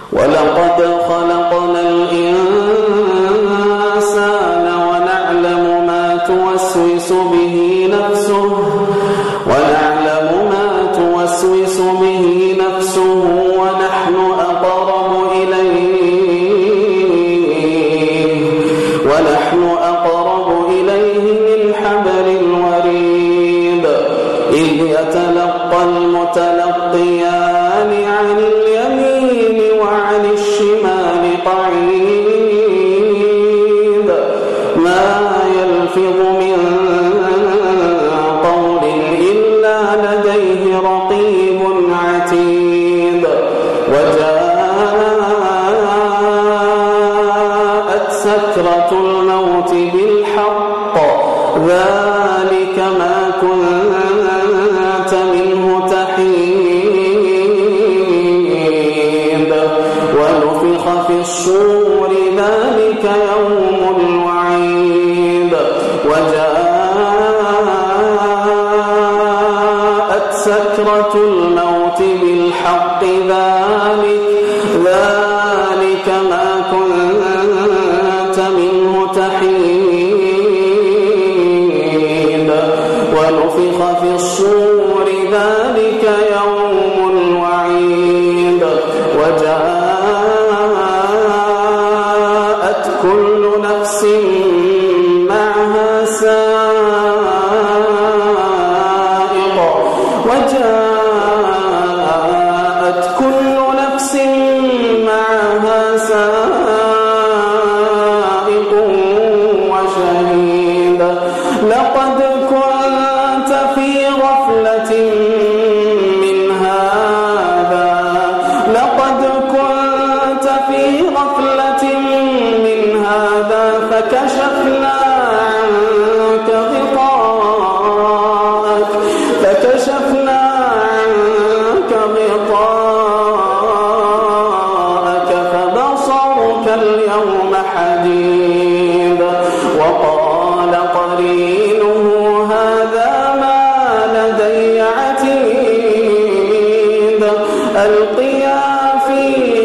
ولقد خلقنا الإنسان ونعلم ما توسوس به نفسه ونحن أقرب إليه من حبل الوريد إذ يتلقى المتلقيان عن اليمين وعن الشمال قعيد ما يلفظ من قول إلا لديه رقيب عتيد وجاءت سكرة الموت بالحق ذلك ما كنت منه تحيد ونفخ في الصور ذلك يوم الوعيد وجاءت سكرة الموت بالحق ذلك ما كنت منه تحيد ونفخ في الصور ذلك يوم الوعيد وجاءت كل نفس معها سائق وشهيد لقد كنت في غفلة من هذا فكشفنا عنك غطاءك فبصرك اليوم حديد وقال قرينه هذا ما لدي عتيد ألقيا في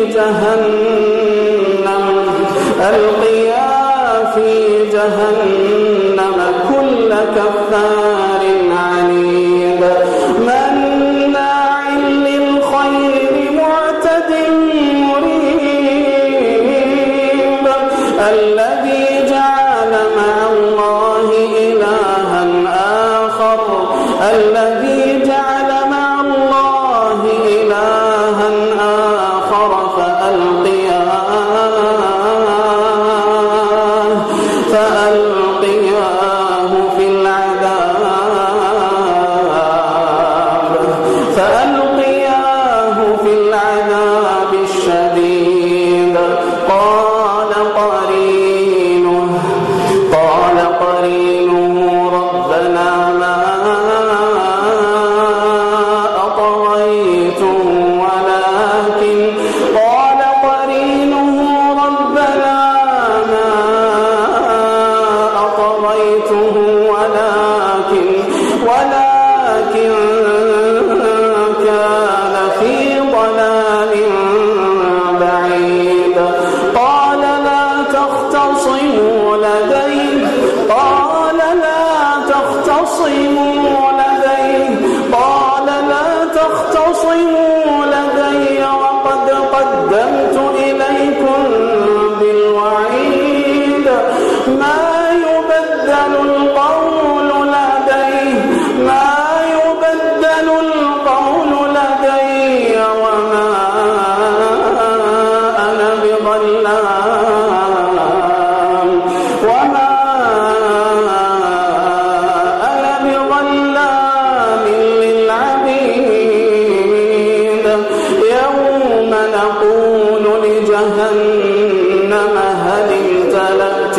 جهنم كل كفار عنيد مناع للخير معتد مريب الذي جعل مع الله إلها آخر فألقياه في العذاب الشديد قال قرينه ربنا ما أطغيته ولكن كان في ضلال بعيد قال لا تختصموا لدي وقد قدمت إليكم بالوعيد ما يبدل القول لدي وما أنا بظلام للعبيد يوم نقول لجهنم هل امتلأت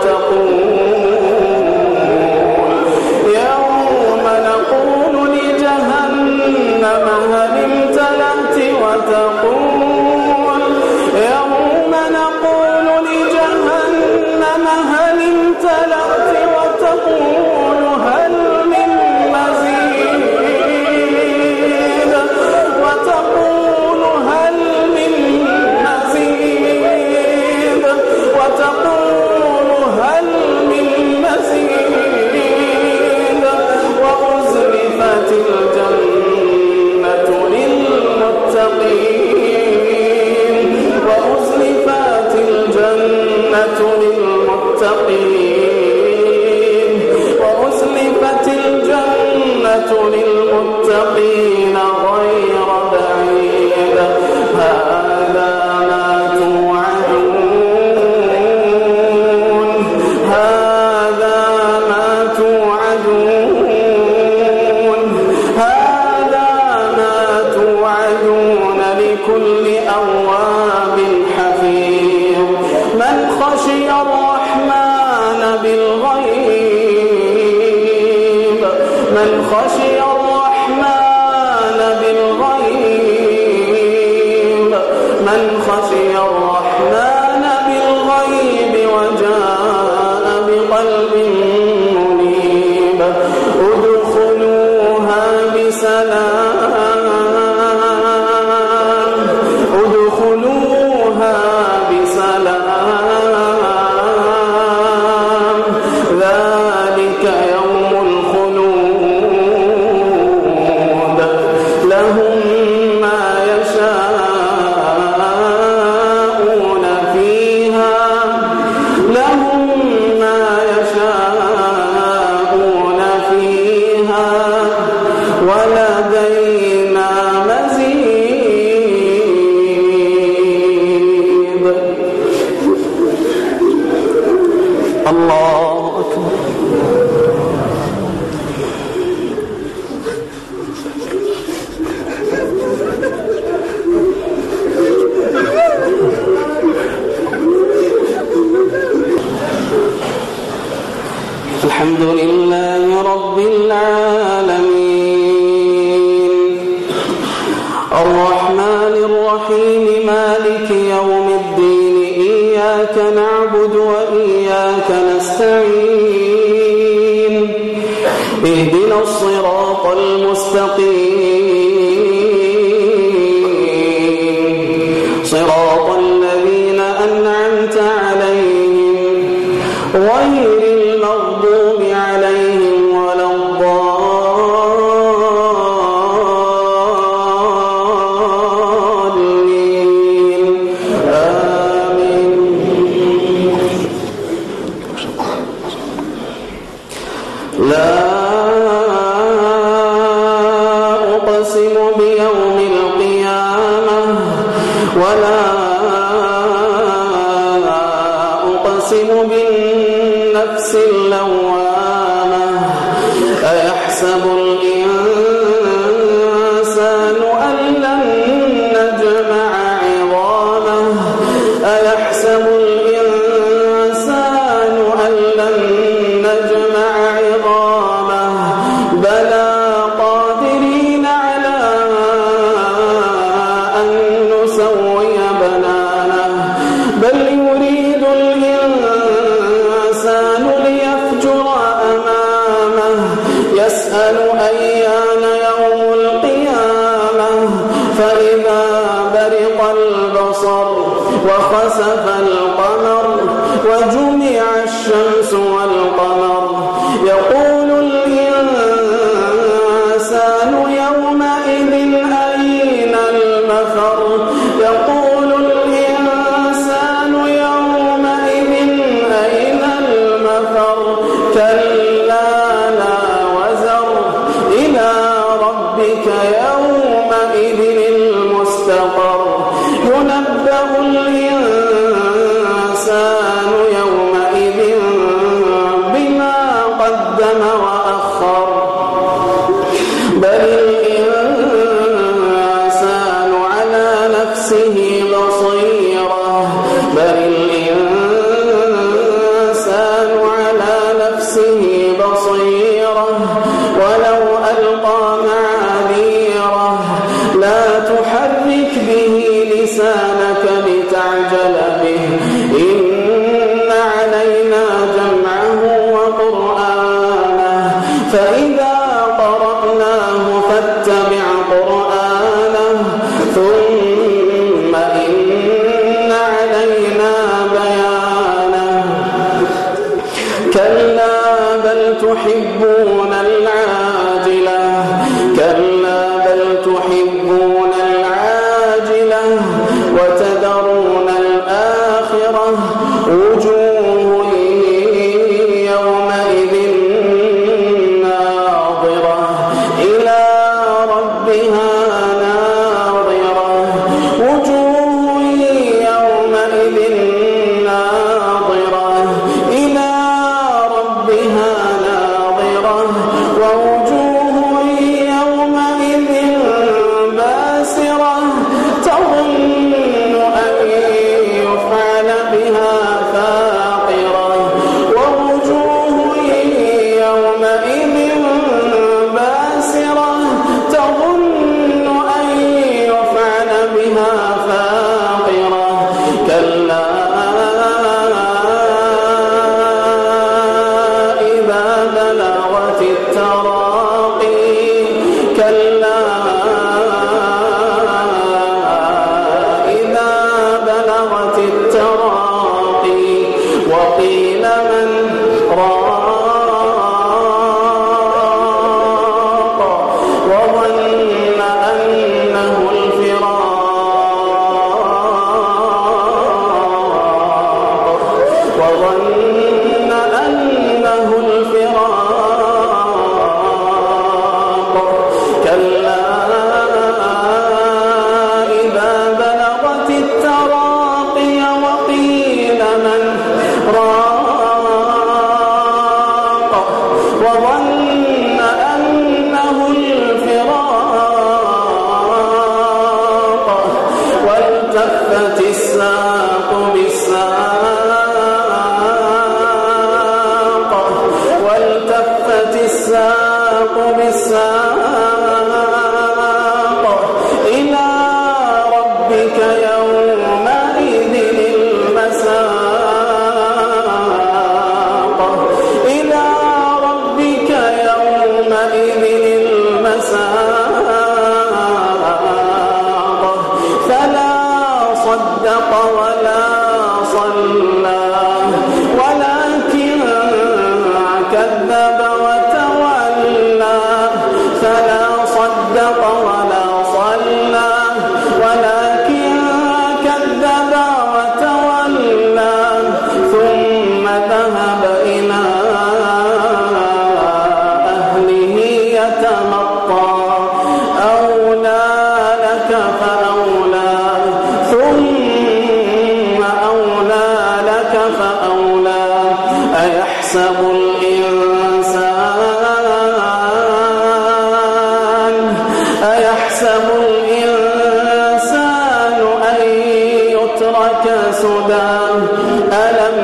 وتقول هل من مزيد كل أواب حفيظ من خشي الرحمن بالغيب من خشي الرحمن بالغيب من خشي الرحمن بالغيب وجاء بقلب منيب ادخلوها بسلام ذلك يوم الخلود لهم ما يشاءون فيها ولدينا مزيد. الله أكبر. الحمد لله رب العالمين الرحمن الرحيم مالك يوم الدين إياك نعبد وإياك نستعين اهدنا الصراط المستقيم صراط الذين أنعمت عليهم غير المغضوب عليهم ولا الضالين آمين. لا أقسم بيوم القيامة ولا أقسم بالنفس اللوامة أيحسب الإنسان أن لن نجمع عظامه أيحسب الإنسان أن لن نجمع عظامه بلى قادرين على أن نسوي بنانه بل يريد الإنسان ليفجر أمامه يسأل أيان يوم القيامة فإذا برق البصر وخسف القمر وجمع الشمس والقمر يقول الإنسان يومئذ أين المفر يقول الإنسان يومئذ أين المفر كلا لا وزر إلى ربك يومئذ المستقر ينبأ الإنسان يومئذ بما قدم وأخر بل الإنسان على نفسه بصيرة بل الإنسان على نفسه بصيرة ولو ألقى معاذيره لا تحرك به لسانك لتعجل به إن علينا جمعه وقرآنه فإذا قرأناه فاتبع قرآنه ثم إن علينا بيانه كلا بل تحبون العاجلة كلا بل تحبون العاجلة والتفت الساق بالساق والتفت الساق بالساق إلى ربك يومئذ المساق إلى ربك يومئذ المساق فلا صدق ولا صلى ولكن كذب وتولى فلا صدق ولا صلى ولكن كذب وتولى ثم ذهب إلى أهله يتمطى أولى لك فأولى ثم أولى لك فأولى أيحسب الإنسان أن يترك سدى ألم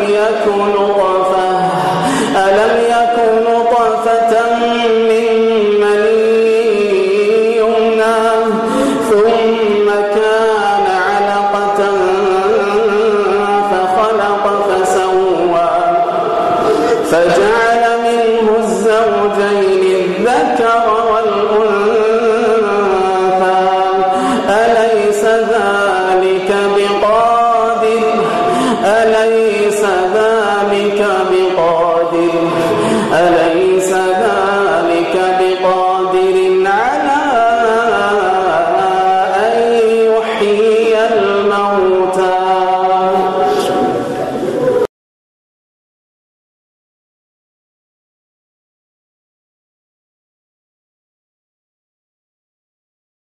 يكن نطفة من مني يمنى ثم كان علقة فخلق فسوى فجعل منه الزوجين الذكر والأنثى أليس ذلك بقادر على أن يحيي الموتى